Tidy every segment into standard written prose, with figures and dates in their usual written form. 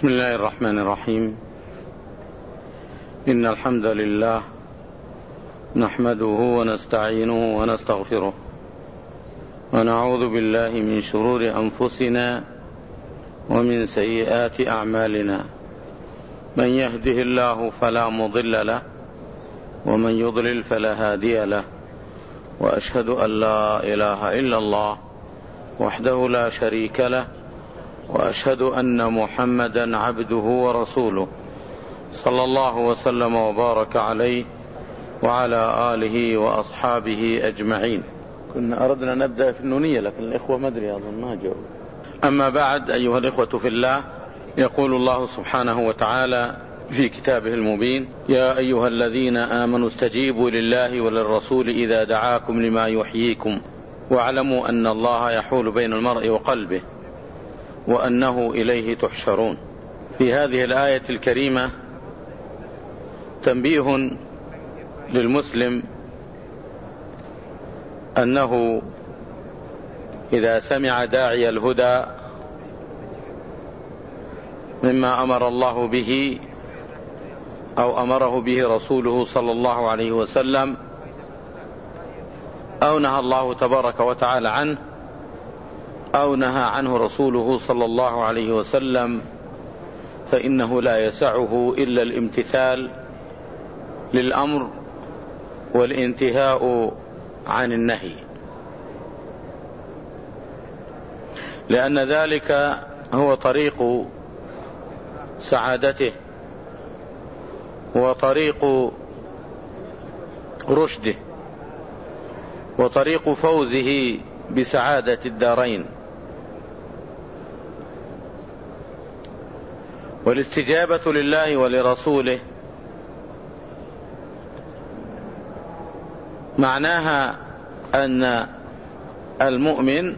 بسم الله الرحمن الرحيم. إن الحمد لله نحمده ونستعينه ونستغفره ونعوذ بالله من شرور أنفسنا ومن سيئات أعمالنا. من يهده الله فلا مضل له ومن يضلل فلا هادي له، وأشهد أن لا إله إلا الله وحده لا شريك له، وأشهد أن محمدا عبده ورسوله صلى الله وسلم وبارك عليه وعلى آله وأصحابه أجمعين. كنا أردنا نبدأ في النونية لكن الإخوة ما أدري أظن ما جاءوا. أما بعد، أيها الإخوة في الله، يقول الله سبحانه وتعالى في كتابه المبين: يا أيها الذين آمنوا استجيبوا لله وللرسول إذا دعاكم لما يحييكم واعلموا أن الله يحول بين المرء وقلبه وأنه إليه تحشرون. في هذه الآية الكريمة تنبيه للمسلم أنه إذا سمع داعي الهدى مما أمر الله به أو أمره به رسوله صلى الله عليه وسلم أو نهى الله تبارك وتعالى عنه أو نهى عنه رسوله صلى الله عليه وسلم، فإنه لا يسعه إلا الامتثال للأمر والانتهاء عن النهي، لأن ذلك هو طريق سعادته وطريق رشده وطريق فوزه بسعادة الدارين. والاستجابة لله ولرسوله معناها أن المؤمن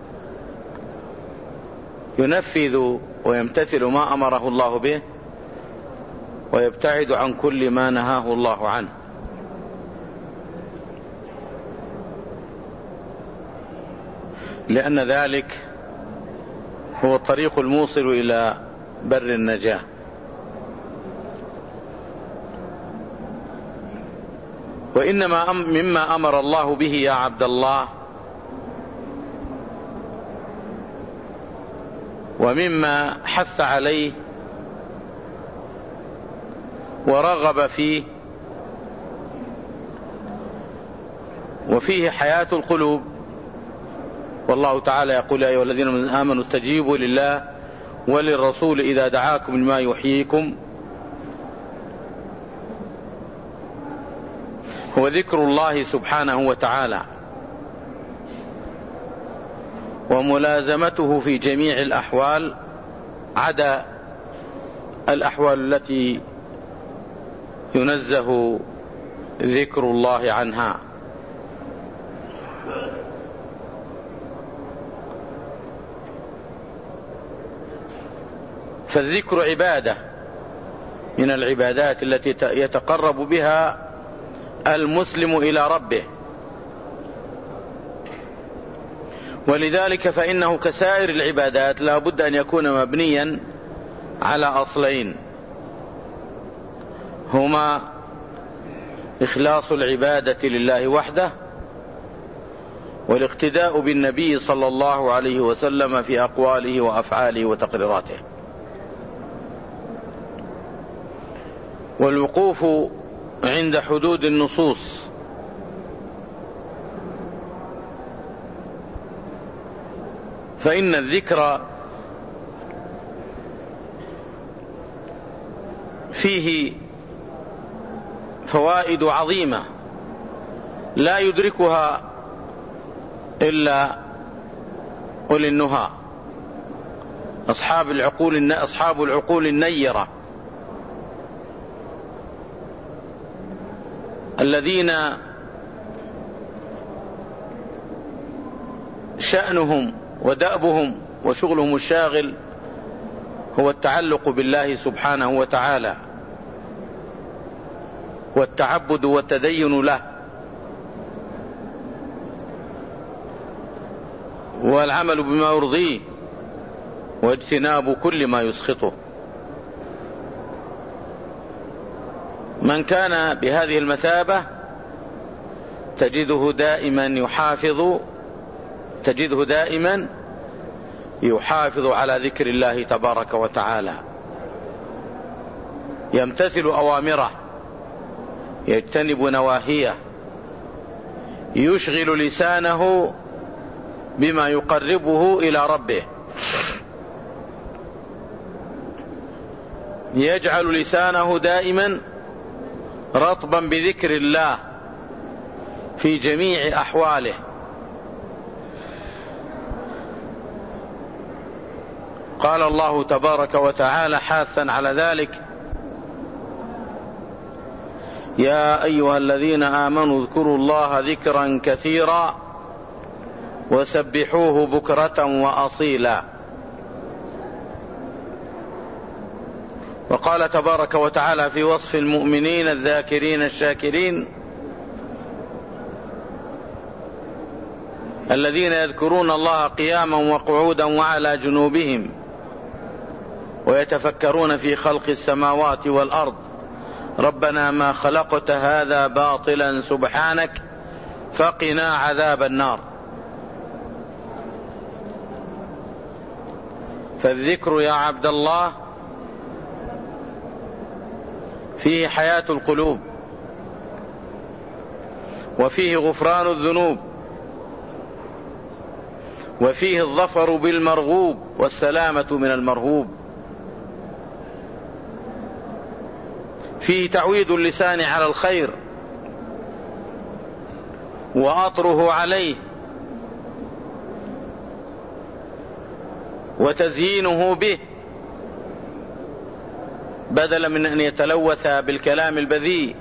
ينفذ ويمتثل ما أمره الله به ويبتعد عن كل ما نهاه الله عنه، لأن ذلك هو الطريق الموصل إلى بر النجاة. وإنما مما أمر الله به يا عبد الله ومما حث عليه ورغب فيه وفيه حياة القلوب. والله تعالى يقول: يا أيها الذين آمنوا استجيبوا لله وللرسول إذا دعاكم لما يحييكم. هو ذكر الله سبحانه وتعالى وملازمته في جميع الأحوال عدا الأحوال التي ينزه ذكر الله عنها. فالذكر عبادة من العبادات التي يتقرب بها المسلم إلى ربه، ولذلك فإنه كسائر العبادات لا بد أن يكون مبنيا على أصلين، هما إخلاص العبادة لله وحده والاقتداء بالنبي صلى الله عليه وسلم في أقواله وأفعاله وتقريراته، والوقوف عند حدود النصوص. فإن الذكر فيه فوائد عظيمة لا يدركها إلا أولي النهى، أصحاب العقول النيرة الذين شأنهم ودأبهم وشغلهم الشاغل هو التعلق بالله سبحانه وتعالى والتعبد والتدين له والعمل بما يرضيه واجتناب كل ما يسخطه. من كان بهذه المثابة تجده دائما يحافظ على ذكر الله تبارك وتعالى، يمتثل أوامره، يجتنب نواهيه، يشغل لسانه بما يقربه إلى ربه، يجعل لسانه دائما رطبا بذكر الله في جميع أحواله. قال الله تبارك وتعالى حاثا على ذلك: يا أيها الذين آمنوا اذكروا الله ذكرا كثيرا وسبحوه بكرة وأصيلا. وقال تبارك وتعالى في وصف المؤمنين الذاكرين الشاكرين: الذين يذكرون الله قياما وقعودا وعلى جنوبهم ويتفكرون في خلق السماوات والأرض ربنا ما خلقت هذا باطلا سبحانك فقنا عذاب النار. فالذكر يا عبد الله فيه حياة القلوب، وفيه غفران الذنوب، وفيه الظفر بالمرغوب والسلامة من المرهوب، فيه تعويد اللسان على الخير وأطره عليه وتزيينه به بدلا من أن يتلوث بالكلام البذيء.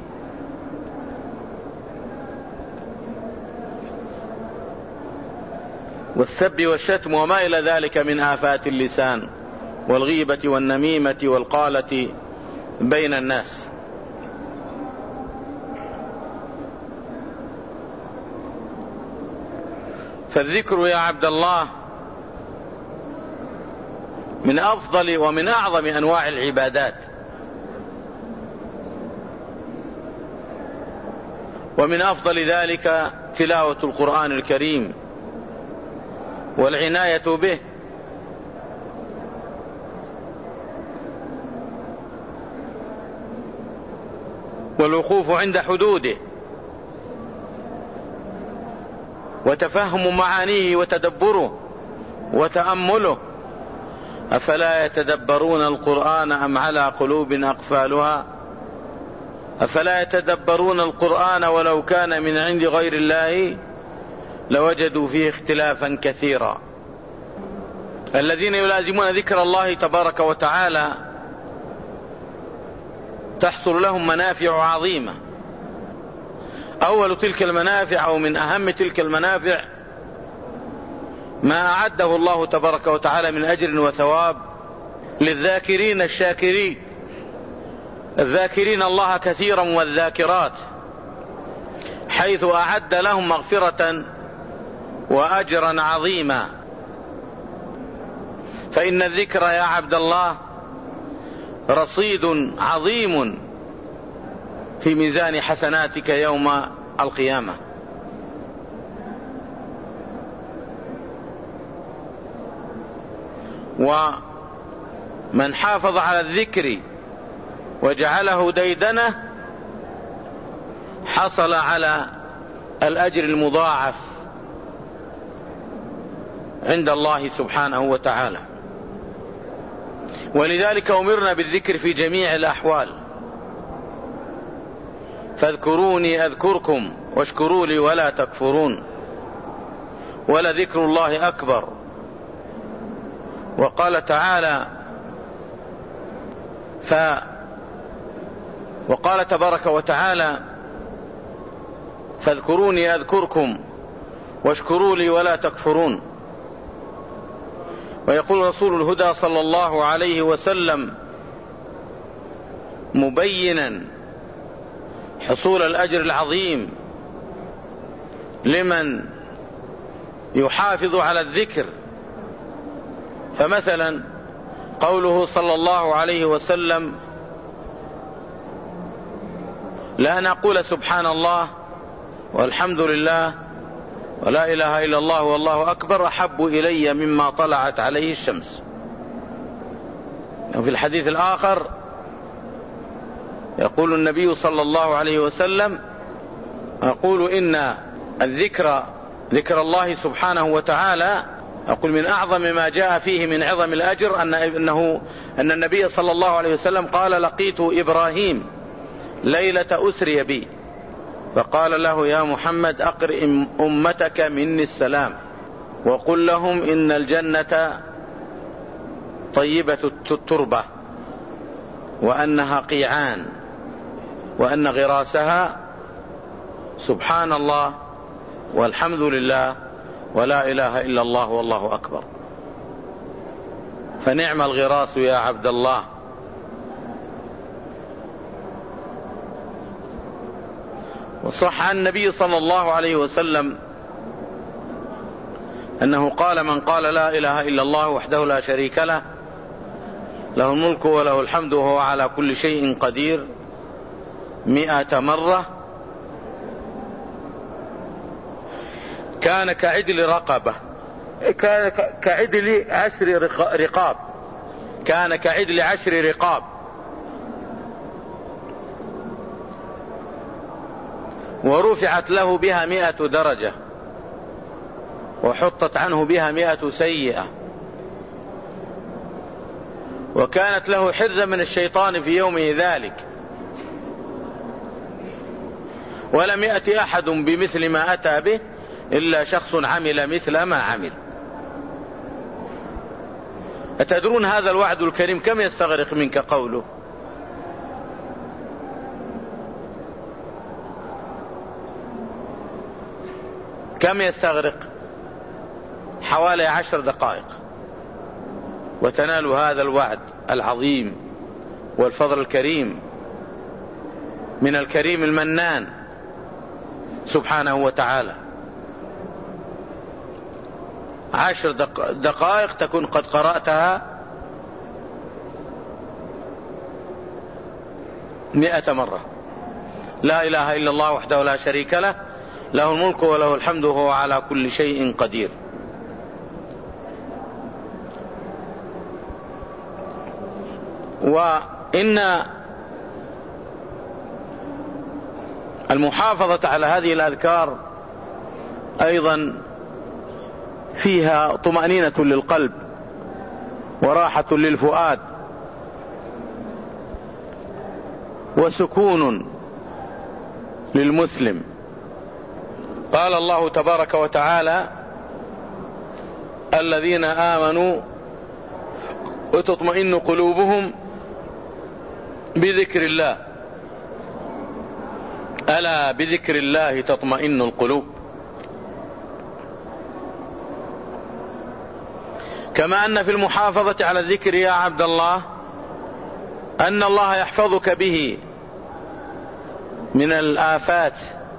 والسب والشتم وما إلى ذلك من آفات اللسان والغيبة والنميمة والقالة بين الناس. فالذكر يا عبد الله من أفضل ومن أعظم أنواع العبادات، ومن أفضل ذلك تلاوة القرآن الكريم والعناية به، والوقوف عند حدوده وتفهم معانيه وتدبره وتأمله. أفلا يتدبرون القرآن أم على قلوب أقفالها أفلا يتدبرون القرآن ولو كان من عند غير الله لوجدوا فيه اختلافا كثيرا. الذين يلازمون ذكر الله تبارك وتعالى تحصل لهم منافع عظيمة. أول تلك المنافع أو من أهم تلك المنافع ما أعده الله تبارك وتعالى من أجر وثواب للذاكرين الشاكرين، الذاكرين الله كثيرا والذاكرات، حيث أعد لهم مغفرة وأجرا عظيما. فإن الذكر يا عبد الله رصيد عظيم في ميزان حسناتك يوم القيامة. ومن حافظ على الذكر وجعله ديدنه حصل على الأجر المضاعف عند الله سبحانه وتعالى. ولذلك أمرنا بالذكر في جميع الأحوال. فاذكروني أذكركم واشكروا لي ولا تكفرون، ولذكر الله أكبر. وقال تعالى وقال تبارك وتعالى فاذكروني أذكركم واشكروا لي ولا تكفرون. ويقول رسول الهدى صلى الله عليه وسلم مبينا حصول الأجر العظيم لمن يحافظ على الذكر. فمثلا قوله صلى الله عليه وسلم لأن أقول سبحان الله والحمد لله ولا إله إلا الله والله أكبر أحب إلي مما طلعت عليه الشمس. وفي الحديث الآخر يقول النبي صلى الله عليه وسلم: أقول إن الذكر ذكر الله سبحانه وتعالى، أقول من أعظم ما جاء فيه من عظم الأجر أن النبي صلى الله عليه وسلم قال: لقيت إبراهيم ليلة أسري بي فقال له: يا محمد أقرئ أمتك مني السلام وقل لهم إن الجنة طيبة التربة وأنها قيعان وأن غراسها سبحان الله والحمد لله ولا إله إلا الله والله أكبر. فنعم الغراس يا عبد الله. وصح عن النبي صلى الله عليه وسلم أنه قال: من قال لا إله إلا الله وحده لا شريك له له الملك وله الحمد وهو على كل شيء قدير 100 مرة كان كعدل رقبة، كان كعدل 10 رقاب، كان كعدل 10 رقاب. ورفعت له بها 100 درجة وحطت عنه بها 100 سيئة، وكانت له حرزا من الشيطان في يومه ذلك. ولم يأتي أحد بمثل ما أتى به إلا شخص عمل مثل ما عمل. أتدرون هذا الوعد الكريم كم يستغرق منك قوله؟ كم يستغرق؟ حوالي 10 دقائق وتنال هذا الوعد العظيم والفضل الكريم من الكريم المنان سبحانه وتعالى. 10 دقائق تكون قد قرأتها 100 مرة. لا إله إلا الله وحده لا شريك له له الملك وله الحمد وهو على كل شيء قدير. وإن المحافظة على هذه الأذكار أيضا فيها طمأنينة للقلب وراحة للفؤاد وسكون للمسلم. قال الله تبارك وتعالى: الذين آمنوا وتطمئن قلوبهم بذكر الله، ألا بذكر الله تطمئن القلوب. كما أن في المحافظة على الذكر يا عبد الله أن الله يحفظك به من الآفات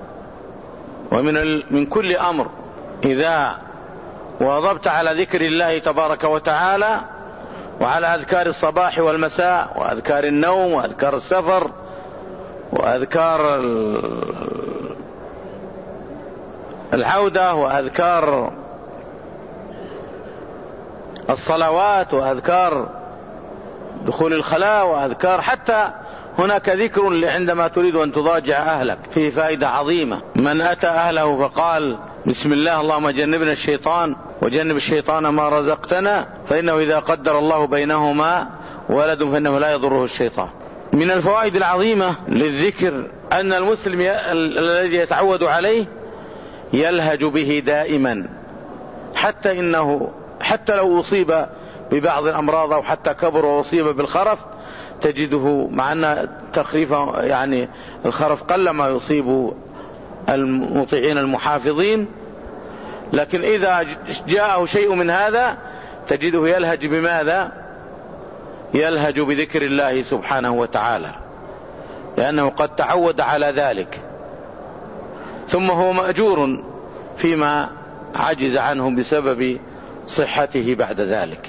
ومن كل أمر إذا واظبت على ذكر الله تبارك وتعالى وعلى أذكار الصباح والمساء وأذكار النوم وأذكار السفر وأذكار العودة وأذكار الصلوات وأذكار دخول الخلاء وأذكار، حتى هناك ذكر عندما تريد أن تضاجع أهلك فيه فائدة عظيمة. من أتى أهله فقال بسم الله اللهم جنبنا الشيطان وجنب الشيطان ما رزقتنا فإنه إذا قدر الله بينهما ولد فإنه لا يضره الشيطان. من الفوائد العظيمة للذكر أن المسلم الذي يتعود عليه يلهج به دائما، حتى لو أصيب ببعض الأمراض أو حتى كبر وأصيب بالخرف تجده، مع أن تخريفه يعني الخرف قل ما يصيب المطيعين المحافظين، لكن إذا جاءه شيء من هذا تجده يلهج بماذا؟ يلهج بذكر الله سبحانه وتعالى، لأنه قد تعود على ذلك، ثم هو مأجور فيما عجز عنه بسبب صحته بعد ذلك.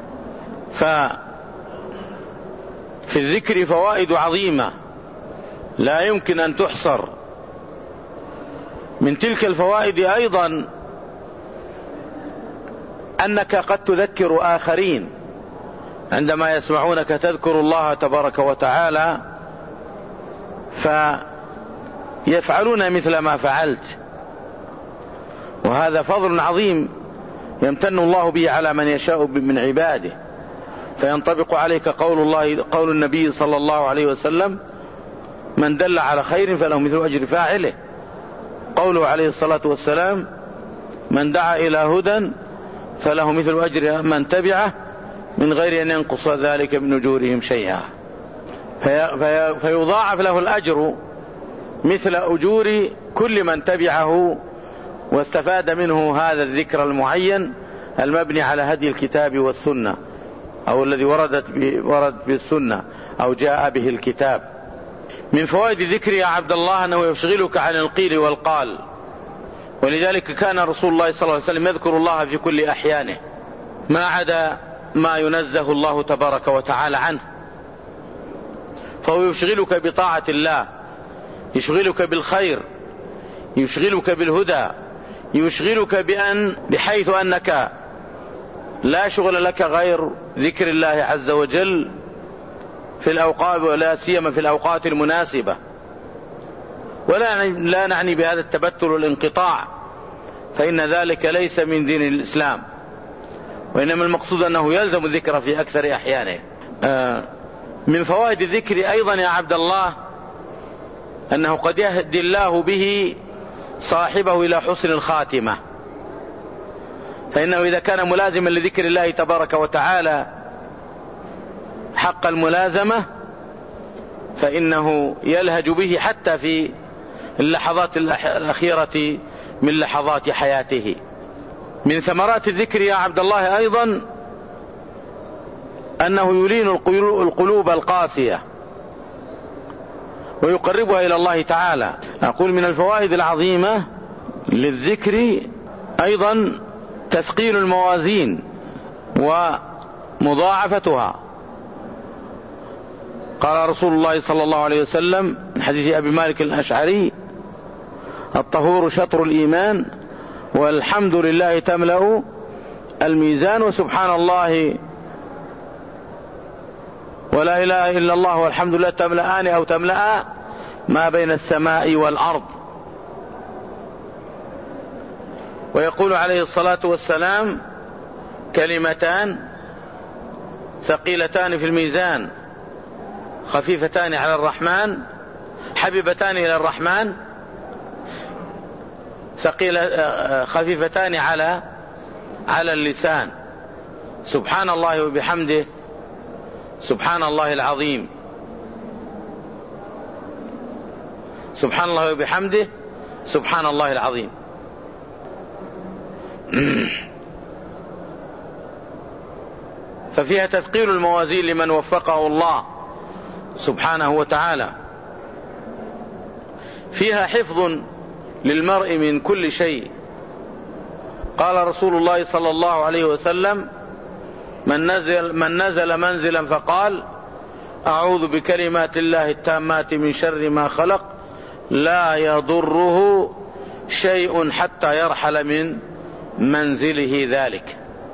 ففي الذكر فوائد عظيمة لا يمكن أن تحصر. من تلك الفوائد أيضا أنك قد تذكر آخرين عندما يسمعونك تذكر الله تبارك وتعالى فيفعلون مثل ما فعلت، وهذا فضل عظيم يمتن الله به على من يشاء من عباده، فينطبق عليك قول النبي صلى الله عليه وسلم: من دل على خير فله مثل أجر فاعله. قوله عليه الصلاة والسلام: من دعا إلى هدى فله مثل أجر من تبعه من غير أن ينقص ذلك من أجورهم شيئا. فيضاعف له الأجر مثل أجور كل من تبعه واستفاد منه هذا الذكر المعين المبني على هدي الكتاب والسنة، أو الذي ورد بالسنة أو جاء به الكتاب. من فوائد الذكر يا عبد الله أنه يشغلك عن القيل والقال، ولذلك كان رسول الله صلى الله عليه وسلم يذكر الله في كل أحيانه ما عدا ما ينزه الله تبارك وتعالى عنه، فهو يشغلك بطاعة الله، يشغلك بالخير، يشغلك بالهدى، يشغلك بحيث أنك لا شغل لك غير ذكر الله عز وجل في الأوقات، ولا سيما في الأوقات المناسبة. لا نعني بهذا التبتل والانقطاع، فإن ذلك ليس من دين الإسلام، وإنما المقصود أنه يلزم الذكر في أكثر أحيانه. من فوائد الذكر أيضا يا عبد الله أنه قد يهدي الله به صاحبه إلى حسن الخاتمة، فإنه إذا كان ملازما لذكر الله تبارك وتعالى حق الملازمة فإنه يلهج به حتى في اللحظات الأخيرة من لحظات حياته. من ثمرات الذكر يا عبد الله أيضا أنه يلين القلوب القاسية ويقربها إلى الله تعالى. أقول من الفوائد العظيمة للذكر أيضا تثقيل الموازين ومضاعفتها. قال رسول الله صلى الله عليه وسلم من حديث أبي مالك الأشعري: الطهور شطر الإيمان والحمد لله تملأ الميزان وسبحان الله ولا إله إلا الله والحمد لله تملأان أو تملأ ما بين السماء والأرض. ويقول عليه الصلاة والسلام: كلمتان ثقيلتان في الميزان خفيفتان على الرحمن حبيبتان إلى الرحمن خفيفتان على اللسان، سبحان الله وبحمده سبحان الله العظيم، سبحان الله وبحمده سبحان الله العظيم. ففيها تثقيل الموازين لمن وفقه الله سبحانه وتعالى، فيها حفظ للمرء من كل شيء. قال رسول الله صلى الله عليه وسلم: من نزل منزلا فقال: أعوذ بكلمات الله التامات من شر ما خلق لا يضره شيء حتى يرحل من منزله ذلك.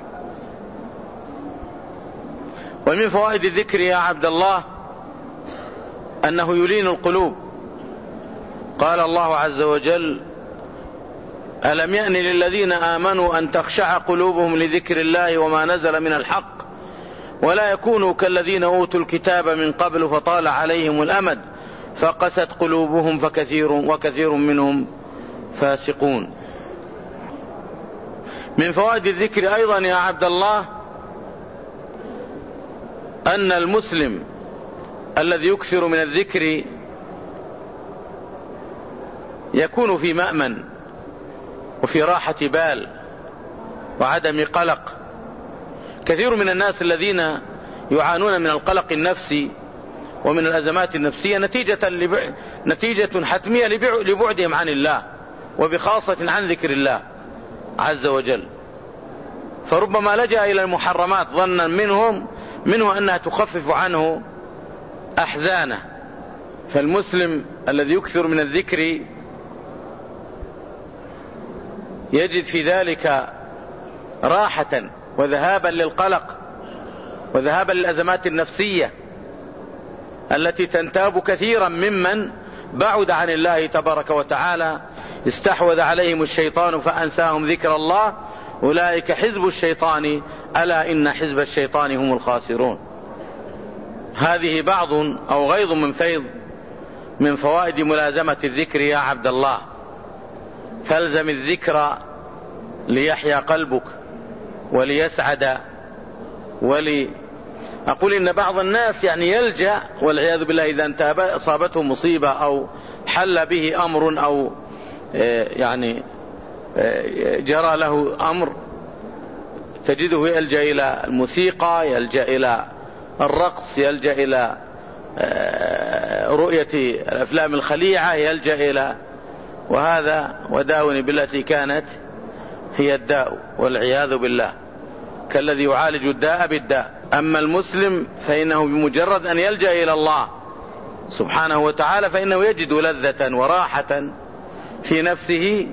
ومن فوائد الذكر يا عبد الله أنه يلين القلوب. قال الله عز وجل: ألم يأن للذين آمنوا أن تخشع قلوبهم لذكر الله وما نزل من الحق ولا يكونوا كالذين أوتوا الكتاب من قبل فطال عليهم الأمد فقست قلوبهم وكثير منهم فاسقون. من فوائد الذكر أيضا يا عبد الله أن المسلم الذي يكثر من الذكر يكون في مأمن وفي راحة بال وعدم قلق. كثير من الناس الذين يعانون من القلق النفسي ومن الأزمات النفسية نتيجة حتمية لبعدهم عن الله وبخاصة عن ذكر الله عز وجل، فربما لجأ إلى المحرمات ظنا منه أنها تخفف عنه أحزانه فالمسلم الذي يكثر من الذكر يجد في ذلك راحة وذهابا للقلق وذهابا للأزمات النفسية التي تنتاب كثيرا ممن بعد عن الله تبارك وتعالى، استحوذ عليهم الشيطان فأنساهم ذكر الله، أولئك حزب الشيطان ألا إن حزب الشيطان هم الخاسرون. هذه بعض أو غيض من فيض من فوائد ملازمة الذكر يا عبد الله. فالزم الذكر ليحيا قلبك وليسعد. أقول إن بعض الناس يلجأ والعياذ بالله إذا أصابته مصيبة أو حل به أمر أو جرى له أمر، تجده يلجأ إلى الموسيقى، يلجأ إلى الرقص، يلجأ إلى رؤية الأفلام الخليعة، يلجأ إلى وهذا وداوني بالتي كانت هي الداء والعياذ بالله، كالذي يعالج الداء بالداء. أما المسلم فإنه بمجرد أن يلجأ إلى الله سبحانه وتعالى فإنه يجد لذة وراحة في نفسه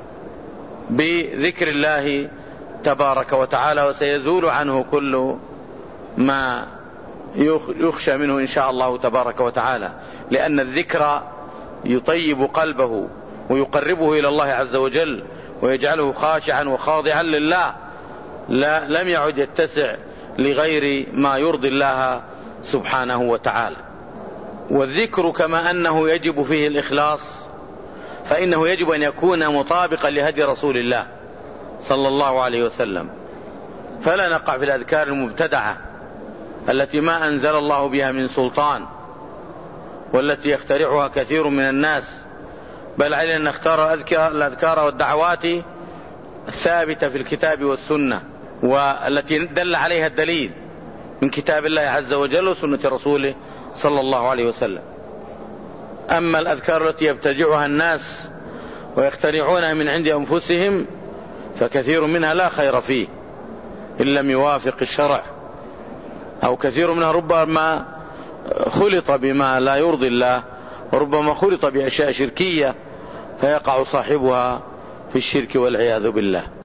بذكر الله تبارك وتعالى، وسيزول عنه كل ما يخشى منه إن شاء الله تبارك وتعالى، لأن الذكر يطيب قلبه ويقربه إلى الله عز وجل ويجعله خاشعا وخاضعا لله، لم يعد يتسع لغير ما يرضي الله سبحانه وتعالى. والذكر كما أنه يجب فيه الإخلاص فإنه يجب أن يكون مطابقا لهدي رسول الله صلى الله عليه وسلم، فلا نقع في الأذكار المبتدعة التي ما أنزل الله بها من سلطان والتي يخترعها كثير من الناس، بل علينا أن نختار الأذكار والدعوات الثابتة في الكتاب والسنة والتي دل عليها الدليل من كتاب الله عز وجل وسنة رسوله صلى الله عليه وسلم. أما الأذكار التي يبتدعها الناس ويخترعونها من عند أنفسهم فكثير منها لا خير فيه إن لم يوافق الشرع، أو كثير منها ربما خلط بما لا يرضي الله، وربما خلط بأشياء شركية فيقع صاحبها في الشرك والعياذ بالله.